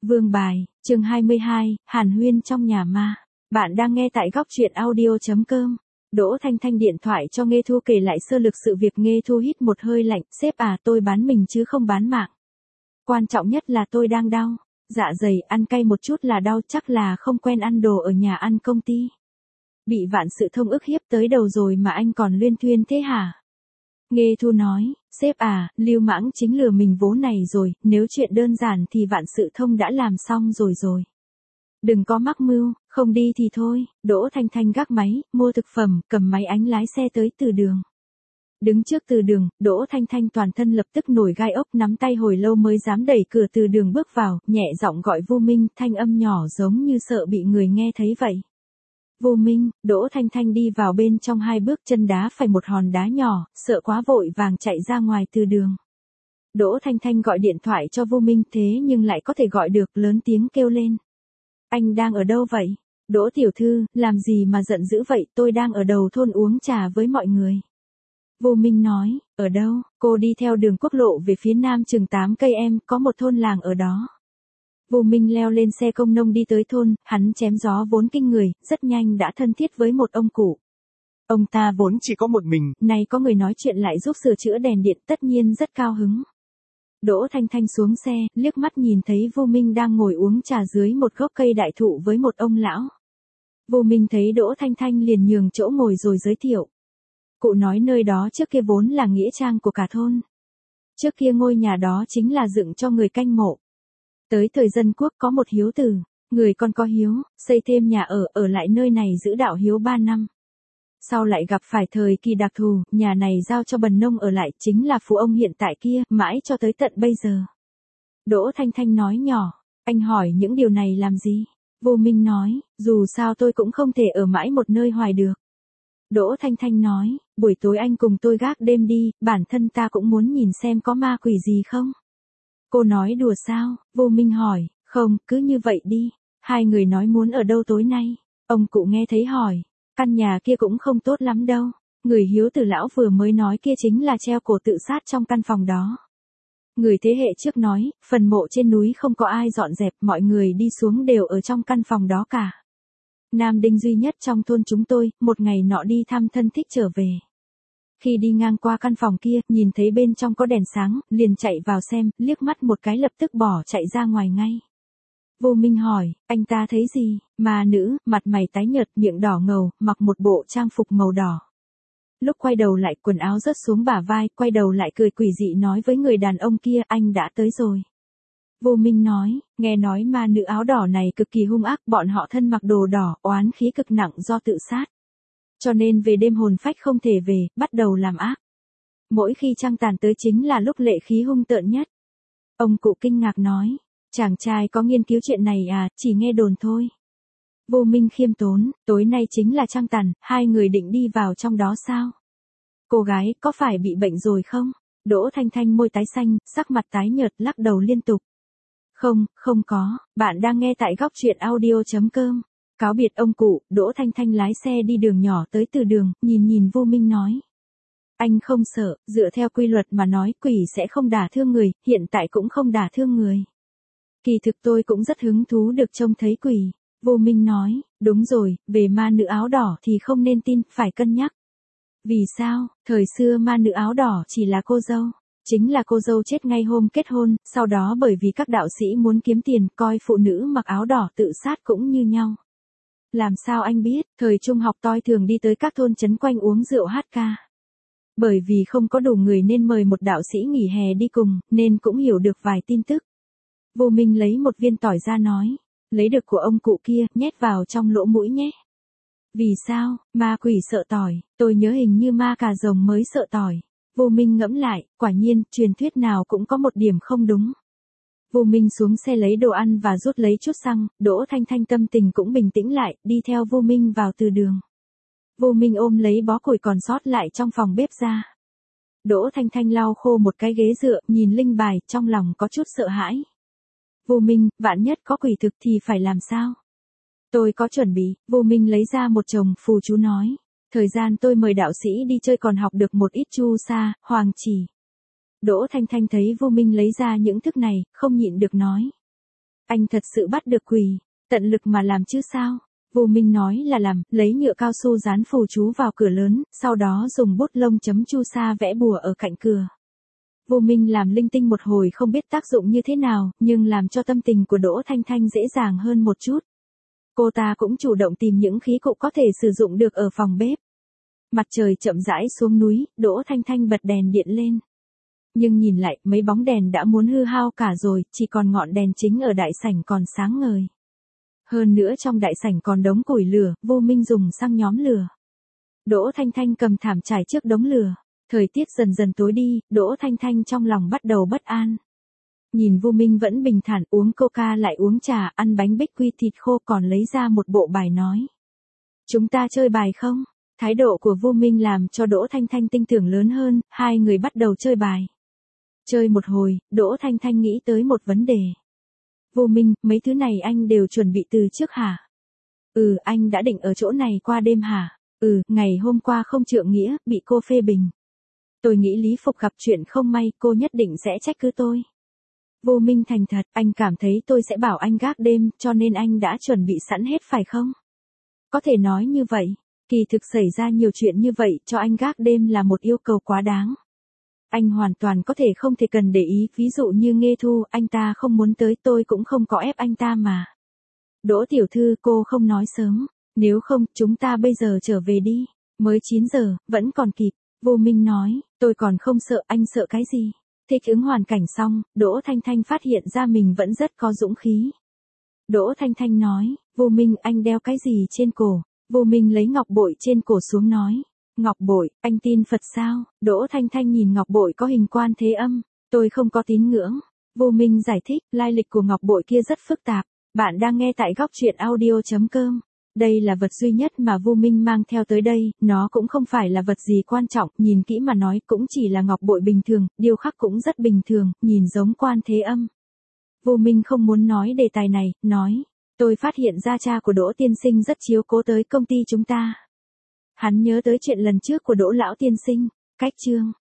Vương bài, chương 22, Hàn Huyên trong nhà ma. Bạn đang nghe tại góc truyện audio.com. Đỗ Thanh Thanh điện thoại cho Nghê Thu kể lại sơ lược sự việc. Nghê Thu hít một hơi lạnh, sếp à, tôi bán mình chứ không bán mạng. Quan trọng nhất là tôi đang đau. Dạ dày, ăn cay một chút là đau, chắc là không quen ăn đồ ở nhà ăn công ty. Bị vạn sự thông ức hiếp tới đầu rồi mà anh còn luyên thuyên thế hả? Nghê Thu nói, sếp à, Lưu Mãng chính lừa mình vố này rồi, nếu chuyện đơn giản thì vạn sự thông đã làm xong rồi. Đừng có mắc mưu, không đi thì thôi. Đỗ Thanh Thanh gác máy, mua thực phẩm, cầm máy ánh lái xe tới từ đường. Đứng trước từ đường, Đỗ Thanh Thanh toàn thân lập tức nổi gai ốc, nắm tay hồi lâu mới dám đẩy cửa từ đường bước vào, nhẹ giọng gọi Vô Minh, thanh âm nhỏ giống như sợ bị người nghe thấy vậy. Vô Minh. Đỗ Thanh Thanh đi vào bên trong 2 bước, chân đá phải một hòn đá nhỏ, sợ quá vội vàng chạy ra ngoài từ đường. Đỗ Thanh Thanh gọi điện thoại cho Vô Minh thế nhưng lại có thể gọi được, lớn tiếng kêu lên. Anh đang ở đâu vậy? Đỗ tiểu thư, làm gì mà giận dữ vậy, tôi đang ở đầu thôn uống trà với mọi người. Vô Minh nói, ở đâu? Cô đi theo đường quốc lộ về phía nam chừng 8 cây em, có một thôn làng ở đó. Vô Minh leo lên xe công nông đi tới thôn, hắn chém gió vốn kinh người, rất nhanh đã thân thiết với một ông cụ. Ông ta vốn chỉ có một mình, nay có người nói chuyện lại giúp sửa chữa đèn điện, tất nhiên rất cao hứng. Đỗ Thanh Thanh xuống xe, liếc mắt nhìn thấy Vô Minh đang ngồi uống trà dưới một gốc cây đại thụ với một ông lão. Vô Minh thấy Đỗ Thanh Thanh liền nhường chỗ ngồi rồi giới thiệu. Cụ nói nơi đó trước kia vốn là nghĩa trang của cả thôn. Trước kia ngôi nhà đó chính là dựng cho người canh mộ. Tới thời dân quốc có một hiếu tử, người con có hiếu, xây thêm nhà ở lại nơi này giữ đạo hiếu 3 năm. Sau lại gặp phải thời kỳ đặc thù, nhà này giao cho bần nông ở lại, chính là phụ ông hiện tại kia, mãi cho tới tận bây giờ. Đỗ Thanh Thanh nói nhỏ, anh hỏi những điều này làm gì? Vô Minh nói, dù sao tôi cũng không thể ở mãi một nơi hoài được. Đỗ Thanh Thanh nói, buổi tối anh cùng tôi gác đêm đi, bản thân ta cũng muốn nhìn xem có ma quỷ gì không. Cô nói đùa sao? Vô Minh hỏi, không, cứ như vậy đi. Hai người nói muốn ở đâu tối nay? Ông cụ nghe thấy hỏi, căn nhà kia cũng không tốt lắm đâu. Người hiếu tử lão vừa mới nói kia chính là treo cổ tự sát trong căn phòng đó. Người thế hệ trước nói, phần mộ trên núi không có ai dọn dẹp, mọi người đi xuống đều ở trong căn phòng đó cả. Nam đinh duy nhất trong thôn chúng tôi, một ngày nọ đi thăm thân thích trở về. Khi đi ngang qua căn phòng kia, nhìn thấy bên trong có đèn sáng, liền chạy vào xem, liếc mắt một cái lập tức bỏ chạy ra ngoài ngay. Vô Minh hỏi, anh ta thấy gì? Ma nữ, mặt mày tái nhợt, miệng đỏ ngầu, mặc một bộ trang phục màu đỏ. Lúc quay đầu lại quần áo rớt xuống bả vai, quay đầu lại cười quỷ dị nói với người đàn ông kia, anh đã tới rồi. Vô Minh nói, nghe nói ma nữ áo đỏ này cực kỳ hung ác, bọn họ thân mặc đồ đỏ, oán khí cực nặng do tự sát. Cho nên về đêm hồn phách không thể về, bắt đầu làm ác. Mỗi khi trăng tàn tới chính là lúc lệ khí hung tợn nhất. Ông cụ kinh ngạc nói, chàng trai có nghiên cứu chuyện này à, chỉ nghe đồn thôi. Vô Minh khiêm tốn, tối nay chính là trăng tàn, hai người định đi vào trong đó sao? Cô gái, có phải bị bệnh rồi không? Đỗ Thanh Thanh môi tái xanh, sắc mặt tái nhợt lắc đầu liên tục. Không có, bạn đang nghe tại góc truyện audio.com. Cáo biệt ông cụ, Đỗ Thanh Thanh lái xe đi đường nhỏ tới từ đường, nhìn Vô Minh nói. Anh không sợ, dựa theo quy luật mà nói quỷ sẽ không đả thương người, hiện tại cũng không đả thương người. Kỳ thực tôi cũng rất hứng thú được trông thấy quỷ. Vô Minh nói, đúng rồi, về ma nữ áo đỏ thì không nên tin, phải cân nhắc. Vì sao? Thời xưa ma nữ áo đỏ chỉ là cô dâu. Chính là cô dâu chết ngay hôm kết hôn, sau đó bởi vì các đạo sĩ muốn kiếm tiền, coi phụ nữ mặc áo đỏ tự sát cũng như nhau. Làm sao anh biết? Thời trung học tôi thường đi tới các thôn trấn quanh uống rượu hát ca. Bởi vì không có đủ người nên mời một đạo sĩ nghỉ hè đi cùng, nên cũng hiểu được vài tin tức. Vô Minh lấy một viên tỏi ra nói, lấy được của ông cụ kia, nhét vào trong lỗ mũi nhé. Vì sao? Ma quỷ sợ tỏi, tôi nhớ hình như ma cà rồng mới sợ tỏi. Vô Minh ngẫm lại, quả nhiên, truyền thuyết nào cũng có một điểm không đúng. Vô Minh xuống xe lấy đồ ăn và rút lấy chút xăng, Đỗ Thanh Thanh tâm tình cũng bình tĩnh lại, đi theo Vô Minh vào từ đường. Vô Minh ôm lấy bó củi còn sót lại trong phòng bếp ra. Đỗ Thanh Thanh lau khô một cái ghế dựa, nhìn linh bài, trong lòng có chút sợ hãi. Vô Minh, vạn nhất có quỷ thực thì phải làm sao? Tôi có chuẩn bị. Vô Minh lấy ra một chồng phù chú nói. Thời gian tôi mời đạo sĩ đi chơi còn học được một ít chu sa, hoàng chỉ. Đỗ Thanh Thanh thấy Vô Minh lấy ra những thức này, không nhịn được nói. Anh thật sự bắt được quỷ, tận lực mà làm chứ sao. Vô Minh nói là làm, lấy nhựa cao su dán phù chú vào cửa lớn, sau đó dùng bút lông chấm chu sa vẽ bùa ở cạnh cửa. Vô Minh làm linh tinh một hồi không biết tác dụng như thế nào, nhưng làm cho tâm tình của Đỗ Thanh Thanh dễ dàng hơn một chút. Cô ta cũng chủ động tìm những khí cụ có thể sử dụng được ở phòng bếp. Mặt trời chậm rãi xuống núi, Đỗ Thanh Thanh bật đèn điện lên. Nhưng nhìn lại, mấy bóng đèn đã muốn hư hao cả rồi, chỉ còn ngọn đèn chính ở đại sảnh còn sáng ngời. Hơn nữa trong đại sảnh còn đống củi lửa, Vô Minh dùng xăng nhóm lửa. Đỗ Thanh Thanh cầm thảm trải trước đống lửa. Thời tiết dần dần tối đi, Đỗ Thanh Thanh trong lòng bắt đầu bất an. Nhìn Vô Minh vẫn bình thản uống coca lại uống trà, ăn bánh bích quy thịt khô còn lấy ra một bộ bài nói. Chúng ta chơi bài không? Thái độ của Vô Minh làm cho Đỗ Thanh Thanh tin tưởng lớn hơn, hai người bắt đầu chơi bài. Chơi một hồi, Đỗ Thanh Thanh nghĩ tới một vấn đề. Vô Minh, mấy thứ này anh đều chuẩn bị từ trước hả? Ừ, anh đã định ở chỗ này qua đêm hả? Ừ, ngày hôm qua không trượng nghĩa, bị cô phê bình. Tôi nghĩ Lý Phục gặp chuyện không may, cô nhất định sẽ trách cứ tôi. Vô Minh thành thật, anh cảm thấy tôi sẽ bảo anh gác đêm, cho nên anh đã chuẩn bị sẵn hết phải không? Có thể nói như vậy, kỳ thực xảy ra nhiều chuyện như vậy cho anh gác đêm là một yêu cầu quá đáng. Anh hoàn toàn có thể không thể cần để ý, ví dụ như Nghê Thu, anh ta không muốn tới tôi cũng không có ép anh ta mà. Đỗ tiểu thư cô không nói sớm, nếu không chúng ta bây giờ trở về đi, mới 9 giờ, vẫn còn kịp. Vô Minh nói, tôi còn không sợ, anh sợ cái gì? Thích ứng hoàn cảnh xong, Đỗ Thanh Thanh phát hiện ra mình vẫn rất có dũng khí. Đỗ Thanh Thanh nói, Vô Minh anh đeo cái gì trên cổ? Vô Minh lấy ngọc bội trên cổ xuống nói, ngọc bội, anh tin Phật sao? Đỗ Thanh Thanh nhìn ngọc bội có hình Quan Thế Âm, tôi không có tín ngưỡng. Vô Minh giải thích, lai lịch của ngọc bội kia rất phức tạp. Bạn đang nghe tại góc truyện audio.com. Đây là vật duy nhất mà Vô Minh mang theo tới đây, nó cũng không phải là vật gì quan trọng, nhìn kỹ mà nói cũng chỉ là ngọc bội bình thường, điêu khắc cũng rất bình thường, nhìn giống Quan Thế Âm. Vô Minh không muốn nói đề tài này, nói, tôi phát hiện ra cha của Đỗ tiên sinh rất chiếu cố tới công ty chúng ta. Hắn nhớ tới chuyện lần trước của Đỗ lão tiên sinh, cách chương.